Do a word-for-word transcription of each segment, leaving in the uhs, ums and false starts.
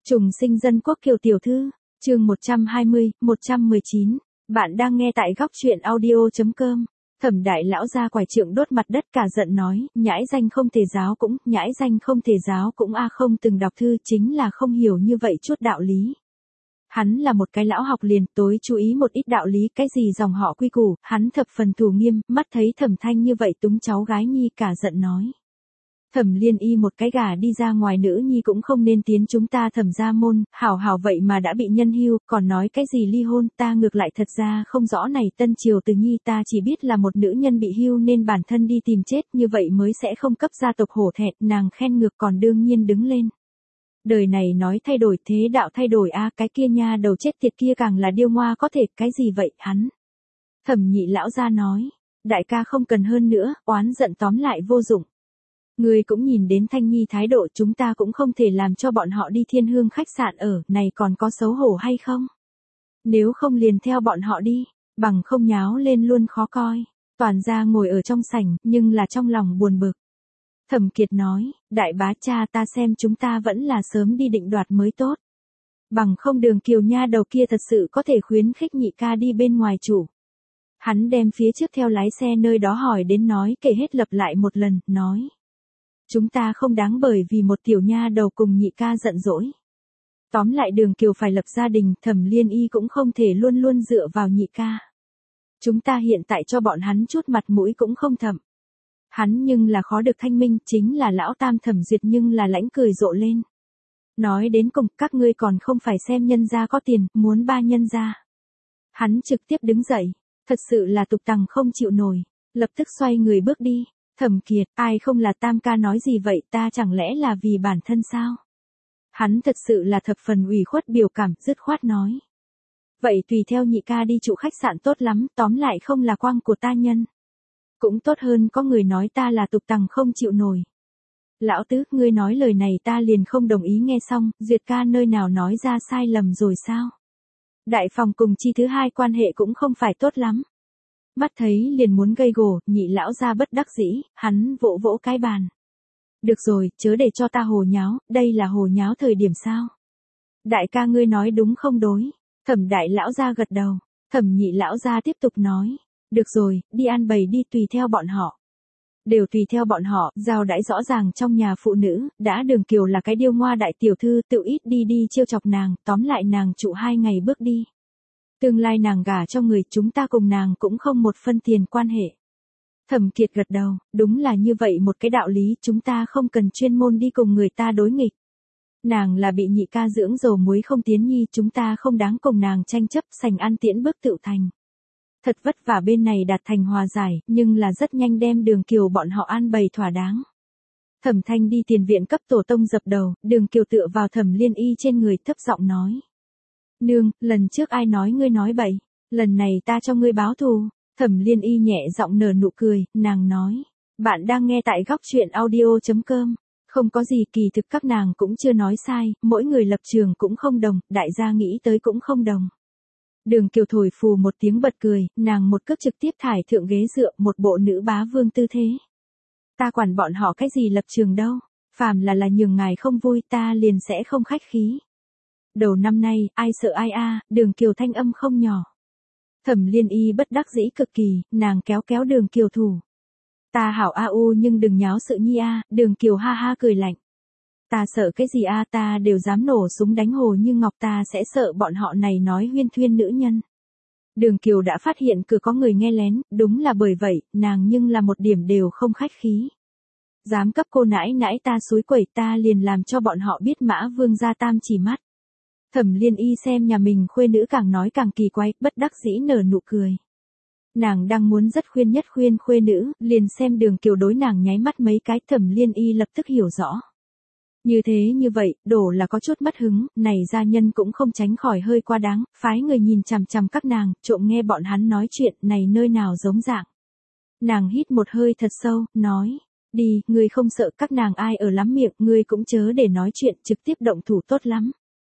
Trùng sinh dân quốc Kiều tiểu thư, chương một trăm hai mươi, một trăm mười chín. Bạn đang nghe tại góc truyện audio chấm com. Thẩm đại lão ra quải trượng đốt mặt đất cả giận nói, nhãi danh không thể giáo cũng, nhãi danh không thể giáo cũng a không từng đọc thư chính là không hiểu như vậy chút đạo lý. Hắn là một cái lão học liền, tối chú ý một ít đạo lý, cái gì dòng họ quy củ, hắn thập phần thủ nghiêm, mắt thấy Thẩm Thanh như vậy túng cháu gái nhi cả giận nói. Thẩm Liên Y một cái gà đi ra ngoài nữ nhi cũng không nên tiến chúng ta Thẩm gia môn, hảo hảo vậy mà đã bị nhân hưu, còn nói cái gì ly hôn, ta ngược lại thật ra không rõ này tân triều từ nhi ta chỉ biết là một nữ nhân bị hưu nên bản thân đi tìm chết, như vậy mới sẽ không cấp gia tộc hổ thẹn, nàng khen ngược còn đương nhiên đứng lên. Đời này nói thay đổi thế đạo thay đổi a cái kia nha đầu chết tiệt kia càng là điêu ngoa có thể, cái gì vậy, hắn. Thẩm nhị lão gia nói, đại ca không cần hơn nữa, oán giận tóm lại vô dụng. Người cũng nhìn đến Thanh Nhi thái độ, chúng ta cũng không thể làm cho bọn họ đi Thiên Hương khách sạn ở, này còn có xấu hổ hay không? Nếu không liền theo bọn họ đi, bằng không nháo lên luôn khó coi. Toàn gia ngồi ở trong sảnh, nhưng là trong lòng buồn bực. Thẩm Kiệt nói, đại bá cha ta xem chúng ta vẫn là sớm đi định đoạt mới tốt. Bằng không Đường Kiều nha đầu kia thật sự có thể khuyến khích nhị ca đi bên ngoài chủ. Hắn đem phía trước theo lái xe nơi đó hỏi đến nói kể hết lặp lại một lần, nói. Chúng ta không đáng bởi vì một tiểu nha đầu cùng nhị ca giận dỗi. Tóm lại Đường Kiều phải lập gia đình, Thẩm Liên Y cũng không thể luôn luôn dựa vào nhị ca. Chúng ta hiện tại cho bọn hắn chút mặt mũi cũng không thầm. Hắn nhưng là khó được thanh minh, chính là lão tam Thẩm Duyệt nhưng là lãnh cười rộ lên. Nói đến cùng, các ngươi còn không phải xem nhân gia có tiền, muốn ba nhân gia. Hắn trực tiếp đứng dậy, thật sự là tục tằng không chịu nổi, lập tức xoay người bước đi. Thẩm Kiệt, ai không là tam ca nói gì vậy, ta chẳng lẽ là vì bản thân sao? Hắn thật sự là thập phần ủy khuất biểu cảm, dứt khoát nói. Vậy tùy theo nhị ca đi trụ khách sạn tốt lắm, tóm lại không là quang của ta nhân. Cũng tốt hơn có người nói ta là tục tằng không chịu nổi. Lão tứ, ngươi nói lời này ta liền không đồng ý nghe xong, Duyệt ca nơi nào nói ra sai lầm rồi sao? Đại phòng cùng chi thứ hai quan hệ cũng không phải tốt lắm. Mắt thấy liền muốn gây gổ, nhị lão ra bất đắc dĩ, hắn vỗ vỗ cái bàn. Được rồi, chớ để cho ta hồ nháo, đây là hồ nháo thời điểm sao? Đại ca ngươi nói đúng không đối? Thẩm đại lão ra gật đầu, Thẩm nhị lão ra tiếp tục nói. Được rồi, đi ăn bày đi tùy theo bọn họ. Đều tùy theo bọn họ, giao đãi rõ ràng trong nhà phụ nữ, đã Đường Kiều là cái điêu ngoa đại tiểu thư tự ít đi đi trêu chọc nàng, tóm lại nàng trụ hai ngày bước đi. Tương lai nàng gả cho người, chúng ta cùng nàng cũng không một phân tiền quan hệ. Thẩm Kiệt gật đầu, đúng là như vậy một cái đạo lý, chúng ta không cần chuyên môn đi cùng người ta đối nghịch. Nàng là bị nhị ca dưỡng dầu muối không tiến nhi, chúng ta không đáng cùng nàng tranh chấp, sành ăn tiễn bước tự thành. Thật vất vả bên này đạt thành hòa giải, nhưng là rất nhanh đem Đường Kiều bọn họ an bày thỏa đáng. Thẩm Thanh đi tiền viện cấp tổ tông dập đầu, Đường Kiều tựa vào Thẩm Liên Y trên người thấp giọng nói. Nương, lần trước ai nói ngươi nói bậy, lần này ta cho ngươi báo thù. Thẩm Liên Y nhẹ giọng nở nụ cười, nàng nói. Bạn đang nghe tại góc truyện audio chấm com. Không có gì, kỳ thực các nàng cũng chưa nói sai, mỗi người lập trường cũng không đồng, đại gia nghĩ tới cũng không đồng. Đường Kiều thổi phù một tiếng bật cười, nàng một cước trực tiếp thải thượng ghế dựa, một bộ nữ bá vương tư thế. Ta quản bọn họ cái gì lập trường đâu, phàm là là nhường ngài không vui ta liền sẽ không khách khí. Đầu năm nay, ai sợ ai a, Đường Kiều thanh âm không nhỏ. Thẩm Liên Y bất đắc dĩ cực kỳ, nàng kéo kéo Đường Kiều thủ. Ta hảo a u nhưng đừng nháo sự nhi a, Đường Kiều ha ha cười lạnh. Ta sợ cái gì a, ta đều dám nổ súng đánh Hồ Như Ngọc, ta sẽ sợ bọn họ này nói huyên thuyên nữ nhân. Đường Kiều đã phát hiện cửa có người nghe lén, đúng là bởi vậy, nàng nhưng là một điểm đều không khách khí. Dám cấp cô nãi nãi ta xúi quẩy ta liền làm cho bọn họ biết Mã Vương gia tam chỉ mắt. Thẩm Liên Y xem nhà mình khuê nữ càng nói càng kỳ quái, bất đắc dĩ nở nụ cười. Nàng đang muốn rất khuyên nhất khuyên khuê nữ, liền xem Đường Kiều đối nàng nháy mắt mấy cái, Thẩm Liên Y lập tức hiểu rõ. Như thế như vậy, đổ là có chút mất hứng, này gia nhân cũng không tránh khỏi hơi quá đáng, phái người nhìn chằm chằm các nàng, trộm nghe bọn hắn nói chuyện, này nơi nào giống dạng. Nàng hít một hơi thật sâu, nói, đi, ngươi không sợ các nàng ai ở lắm miệng, ngươi cũng chớ để nói chuyện, trực tiếp động thủ tốt lắm.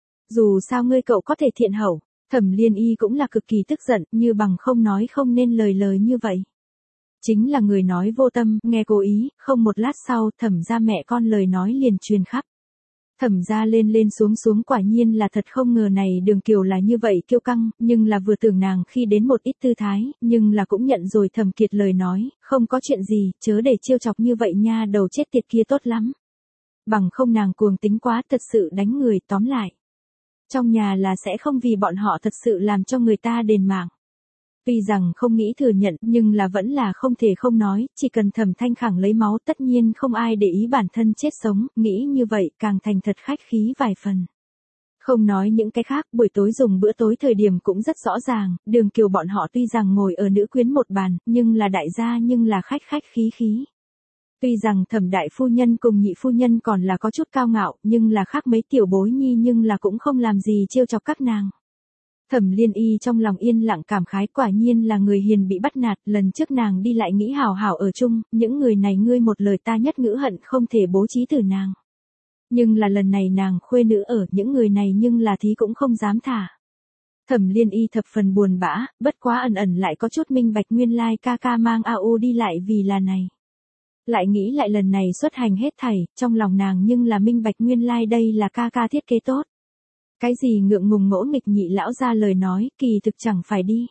Dù sao ngươi cậu có thể thiện hậu, Thẩm Liên Y cũng là cực kỳ tức giận, như bằng không nói không nên lời lời như vậy. Chính là người nói vô tâm, nghe cố ý, không một lát sau, Thẩm gia mẹ con lời nói liền truyền khắp. Thẩm gia lên lên xuống xuống quả nhiên là thật không ngờ này Đường Kiều là như vậy kiêu căng, nhưng là vừa tưởng nàng khi đến một ít tư thái, nhưng là cũng nhận rồi Thẩm Kiệt lời nói, không có chuyện gì, chớ để trêu chọc như vậy nha, đầu chết tiệt kia tốt lắm. Bằng không nàng cuồng tính quá, thật sự đánh người, tóm lại. Trong nhà là sẽ không vì bọn họ thật sự làm cho người ta đền mạng. Tuy rằng không nghĩ thừa nhận, nhưng là vẫn là không thể không nói, chỉ cần Thẩm Thanh Khẳng lấy máu tất nhiên không ai để ý bản thân chết sống, nghĩ như vậy càng thành thật khách khí vài phần. Không nói những cái khác, buổi tối dùng bữa tối thời điểm cũng rất rõ ràng, Đường Kiều bọn họ tuy rằng ngồi ở nữ quyến một bàn, nhưng là đại gia nhưng là khách khách khí khí. Tuy rằng Thẩm đại phu nhân cùng nhị phu nhân còn là có chút cao ngạo, nhưng là khác mấy tiểu bối nhi nhưng là cũng không làm gì trêu chọc các nàng. Thẩm Liên Y trong lòng yên lặng cảm khái, quả nhiên là người hiền bị bắt nạt, lần trước nàng đi lại nghĩ hảo hảo ở chung, những người này ngươi một lời ta nhất ngữ hận không thể bố trí từ nàng. Nhưng là lần này nàng khuê nữ ở, những người này nhưng là thí cũng không dám thả. Thẩm Liên Y thập phần buồn bã, bất quá ẩn ẩn lại có chút minh bạch nguyên lai ca ca mang a u đi lại vì là này. Lại nghĩ lại lần này xuất hành hết thảy, trong lòng nàng nhưng là minh bạch nguyên lai đây là ca ca thiết kế tốt. Cái gì ngượng ngùng ngỗ nghịch nhị lão ra lời nói, kỳ thực chẳng phải đi.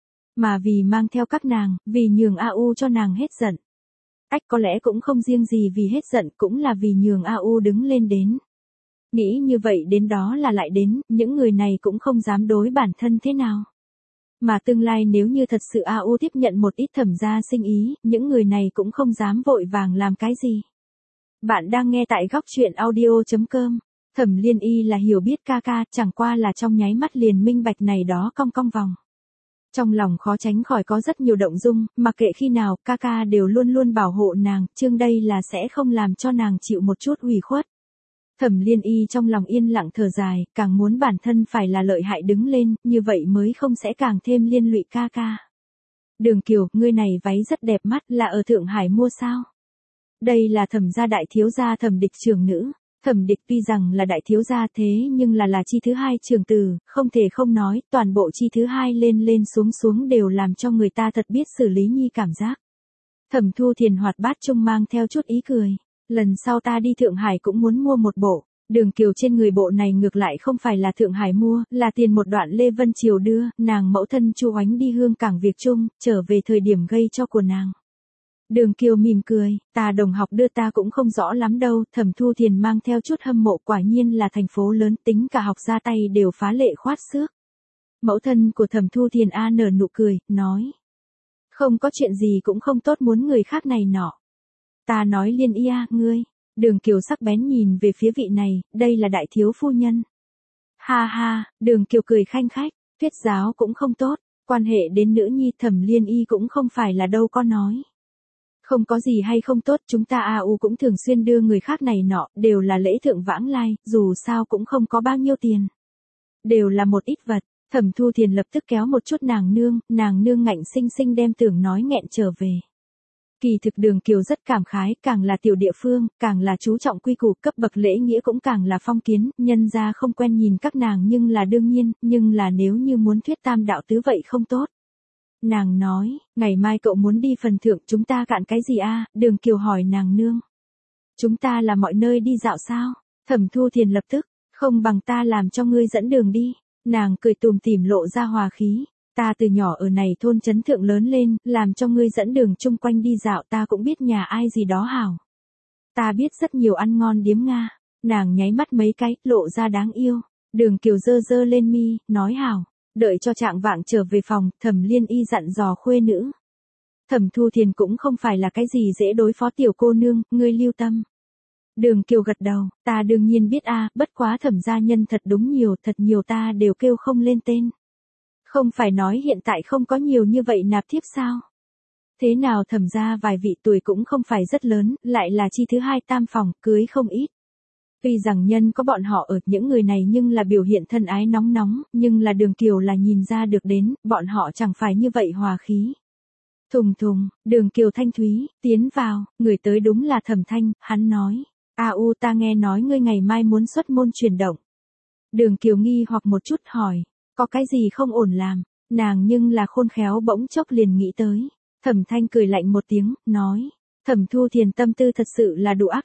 Mà vì mang theo các nàng, vì nhường a u cho nàng hết giận. Ách có lẽ cũng không riêng gì vì hết giận, cũng là vì nhường a u đứng lên đến. Nghĩ như vậy đến đó là lại đến, những người này cũng không dám đối bản thân thế nào. Mà tương lai nếu như thật sự a u tiếp nhận một ít Thẩm gia sinh ý, những người này cũng không dám vội vàng làm cái gì. Bạn đang nghe tại góc truyện audio chấm com. Thẩm Liên Y là hiểu biết ca ca, chẳng qua là trong nháy mắt liền minh bạch này đó cong cong vòng. Trong lòng khó tránh khỏi có rất nhiều động dung, mặc kệ khi nào, ca ca đều luôn luôn bảo hộ nàng, chương đây là sẽ không làm cho nàng chịu một chút ủy khuất. Thẩm Liên Y trong lòng yên lặng thở dài, càng muốn bản thân phải là lợi hại đứng lên, như vậy mới không sẽ càng thêm liên lụy ca ca. Đường Kiều, ngươi này váy rất đẹp mắt, là ở Thượng Hải mua sao? Đây là Thẩm gia đại thiếu gia Thẩm Địch trưởng nữ. Thẩm Địch tuy rằng là đại thiếu gia thế nhưng là là chi thứ hai trường từ, không thể không nói, toàn bộ chi thứ hai lên lên xuống xuống đều làm cho người ta thật biết xử lý nhi cảm giác. Thẩm Thu Thiền hoạt bát trung mang theo chút ý cười, lần sau ta đi Thượng Hải cũng muốn mua một bộ. Đường Kiều trên người bộ này ngược lại không phải là Thượng Hải mua, là tiền một đoạn Lê Vân Triều đưa, nàng mẫu thân Chu Oánh đi hương cảng Việt Trung, trở về thời điểm gây cho của nàng. Đường Kiều mỉm cười, ta đồng học đưa ta cũng không rõ lắm đâu, Thẩm Thu Thiền mang theo chút hâm mộ, quả nhiên là thành phố lớn, tính cả học ra tay đều phá lệ khoát xước. Mẫu thân của Thẩm Thu Thiền a nở nụ cười, nói. Không có chuyện gì cũng không tốt muốn người khác này nọ. Ta nói Liên Y a, ngươi. Đường Kiều sắc bén nhìn về phía vị này, đây là đại thiếu phu nhân. Ha ha, Đường Kiều cười khanh khách, thuyết giáo cũng không tốt, quan hệ đến nữ nhi Thẩm Liên Y cũng không phải là đâu có nói. Không có gì hay không tốt, chúng ta a u cũng thường xuyên đưa người khác này nọ, đều là lễ thượng vãng lai, dù sao cũng không có bao nhiêu tiền. Đều là một ít vật, Thẩm Thu Thiền lập tức kéo một chút nàng nương, nàng nương ngạnh sinh sinh đem tưởng nói nghẹn trở về. Kỳ thực Đường Kiều rất cảm khái, càng là tiểu địa phương, càng là chú trọng quy củ, cấp bậc lễ nghĩa cũng càng là phong kiến, nhân ra không quen nhìn các nàng nhưng là đương nhiên, nhưng là nếu như muốn thuyết tam đạo tứ vậy không tốt. Nàng nói, ngày mai cậu muốn đi phần thượng, chúng ta cạn cái gì a? Đường Kiều hỏi nàng nương. Chúng ta là mọi nơi đi dạo sao? Thẩm Thu Thiền lập tức, không bằng ta làm cho ngươi dẫn đường đi. Nàng cười tùm tìm lộ ra hòa khí. Ta từ nhỏ ở này thôn trấn thượng lớn lên, làm cho ngươi dẫn đường chung quanh đi dạo, ta cũng biết nhà ai gì đó hảo. Ta biết rất nhiều ăn ngon điếm Nga. Nàng nháy mắt mấy cái, lộ ra đáng yêu. Đường Kiều dơ dơ lên mi, nói hảo. Đợi cho trạng vạng trở về phòng, Thẩm Liên Y dặn dò khuê nữ. Thẩm Thu Thiền cũng không phải là cái gì dễ đối phó tiểu cô nương, ngươi lưu tâm. Đường Kiều gật đầu, ta đương nhiên biết a, bất quá Thẩm gia nhân thật đúng nhiều, thật nhiều ta đều kêu không lên tên. Không phải nói hiện tại không có nhiều như vậy nạp thiếp sao? Thế nào Thẩm gia vài vị tuổi cũng không phải rất lớn, lại là chi thứ hai tam phòng, cưới không ít. Tuy rằng nhân có bọn họ ở những người này nhưng là biểu hiện thân ái nóng nóng, nhưng là Đường Kiều là nhìn ra được đến, bọn họ chẳng phải như vậy hòa khí. Thùng thùng, Đường Kiều thanh thúy, tiến vào, người tới đúng là Thẩm Thanh, hắn nói, a u ta nghe nói ngươi ngày mai muốn xuất môn chuyển động. Đường Kiều nghi hoặc một chút hỏi, có cái gì không ổn làm, nàng nhưng là khôn khéo bỗng chốc liền nghĩ tới. Thẩm Thanh cười lạnh một tiếng, nói, Thẩm Thu Thiền tâm tư thật sự là đủ ác độc.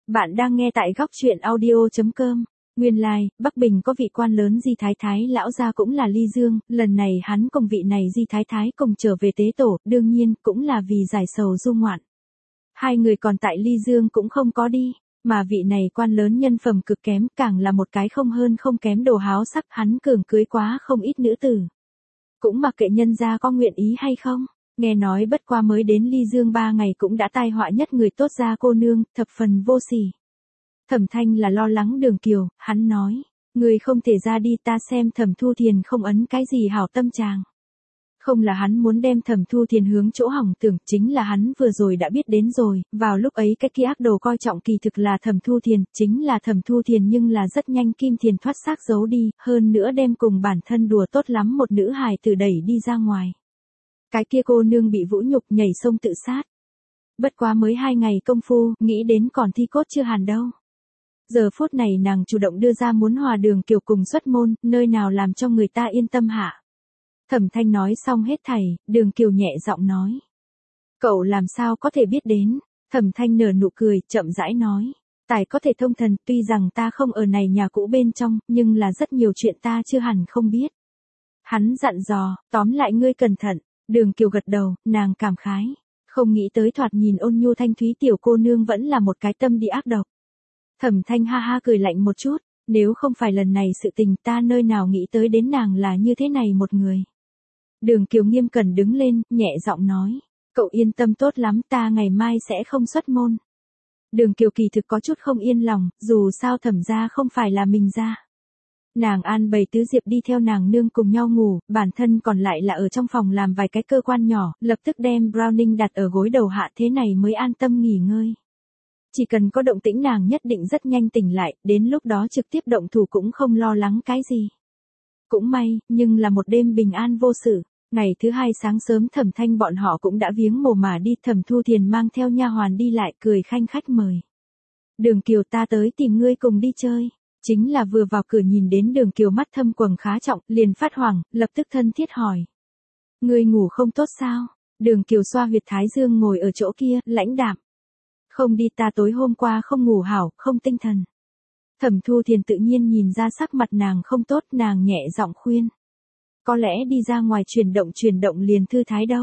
Bạn đang nghe tại góc chuyện audio chấm com. Nguyên lai, like, Bắc Bình có vị quan lớn Di Thái Thái lão gia cũng là Ly Dương, lần này hắn cùng vị này Di Thái Thái cùng trở về tế tổ, đương nhiên, cũng là vì giải sầu du ngoạn. Hai người còn tại Ly Dương cũng không có đi, mà vị này quan lớn nhân phẩm cực kém, càng là một cái không hơn không kém đồ háo sắc, hắn cường cưới quá không ít nữ tử. Cũng mặc kệ nhân gia có nguyện ý hay không. Nghe nói bất qua mới đến Ly Dương ba ngày cũng đã tai họa nhất người tốt ra cô nương, thập phần vô sỉ. Thẩm Thanh là lo lắng Đường Kiều, hắn nói, người không thể ra đi, ta xem Thẩm Thu Thiền không ấn cái gì hảo tâm chàng. Không là hắn muốn đem Thẩm Thu Thiền hướng chỗ hỏng tưởng, chính là hắn vừa rồi đã biết đến rồi, vào lúc ấy cái kia ác đồ coi trọng kỳ thực là Thẩm Thu Thiền, chính là Thẩm Thu Thiền nhưng là rất nhanh Kim Thiền thoát xác giấu đi, hơn nữa đem cùng bản thân đùa tốt lắm một nữ hài tử đẩy đi ra ngoài. Cái kia cô nương bị vũ nhục nhảy sông tự sát. Bất quá mới hai ngày công phu, nghĩ đến còn thi cốt chưa hàn đâu. Giờ phút này nàng chủ động đưa ra muốn hòa Đường Kiều cùng xuất môn, nơi nào làm cho người ta yên tâm hạ. Thẩm Thanh nói xong hết thảy, Đường Kiều nhẹ giọng nói. Cậu làm sao có thể biết đến? Thẩm Thanh nở nụ cười, chậm rãi nói. Tài có thể thông thần, tuy rằng ta không ở này nhà cũ bên trong, nhưng là rất nhiều chuyện ta chưa hẳn không biết. Hắn dặn dò, tóm lại ngươi cẩn thận. Đường Kiều gật đầu, nàng cảm khái. Không nghĩ tới thoạt nhìn ôn nhu thanh thúy tiểu cô nương vẫn là một cái tâm địa ác độc. Thẩm Thanh ha ha cười lạnh một chút, nếu không phải lần này sự tình ta nơi nào nghĩ tới đến nàng là như thế này một người. Đường Kiều nghiêm cẩn đứng lên, nhẹ giọng nói, cậu yên tâm tốt lắm, ta ngày mai sẽ không xuất môn. Đường Kiều kỳ thực có chút không yên lòng, dù sao Thẩm gia không phải là mình gia. Nàng an bày Tứ Diệp đi theo nàng nương cùng nhau ngủ, bản thân còn lại là ở trong phòng làm vài cái cơ quan nhỏ, lập tức đem Browning đặt ở gối đầu hạ, thế này mới an tâm nghỉ ngơi. Chỉ cần có động tĩnh nàng nhất định rất nhanh tỉnh lại, đến lúc đó trực tiếp động thủ cũng không lo lắng cái gì. Cũng may, nhưng là một đêm bình an vô sự. Ngày thứ hai sáng sớm Thẩm Thanh bọn họ cũng đã viếng mồ mà đi, Thẩm Thu Thiền mang theo nha hoàn đi lại, cười khanh khách mời. Đường Kiều, ta tới tìm ngươi cùng đi chơi. Chính là vừa vào cửa nhìn đến Đường Kiều mắt thâm quầng khá trọng, liền phát hoảng, lập tức thân thiết hỏi. Ngươi ngủ không tốt sao? Đường Kiều xoa huyệt thái dương ngồi ở chỗ kia, lãnh đạm. Không đi, ta tối hôm qua không ngủ hảo, không tinh thần. Thẩm Thu Thiền tự nhiên nhìn ra sắc mặt nàng không tốt, nàng nhẹ giọng khuyên. Có lẽ đi ra ngoài chuyển động chuyển động liền thư thái đâu.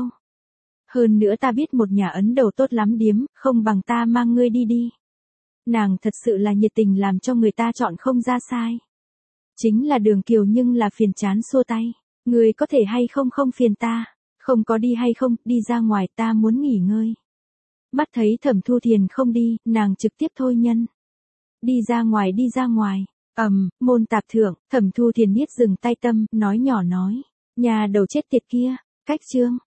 Hơn nữa ta biết một nhà Ấn Đầu tốt lắm điếm, không bằng ta mang ngươi đi đi. Nàng thật sự là nhiệt tình làm cho người ta chọn không ra sai. Chính là Đường Kiều nhưng là phiền chán xua tay. Người có thể hay không không phiền ta. Không có đi hay không, đi ra ngoài, ta muốn nghỉ ngơi. Mắt thấy Thẩm Thu Thiền không đi, nàng trực tiếp thôi nhân. Đi ra ngoài đi ra ngoài. Ầm, um, môn tạp thượng, Thẩm Thu Thiền niết dừng tay tâm, nói nhỏ nói. Nhà đầu chết tiệt kia, cách chương.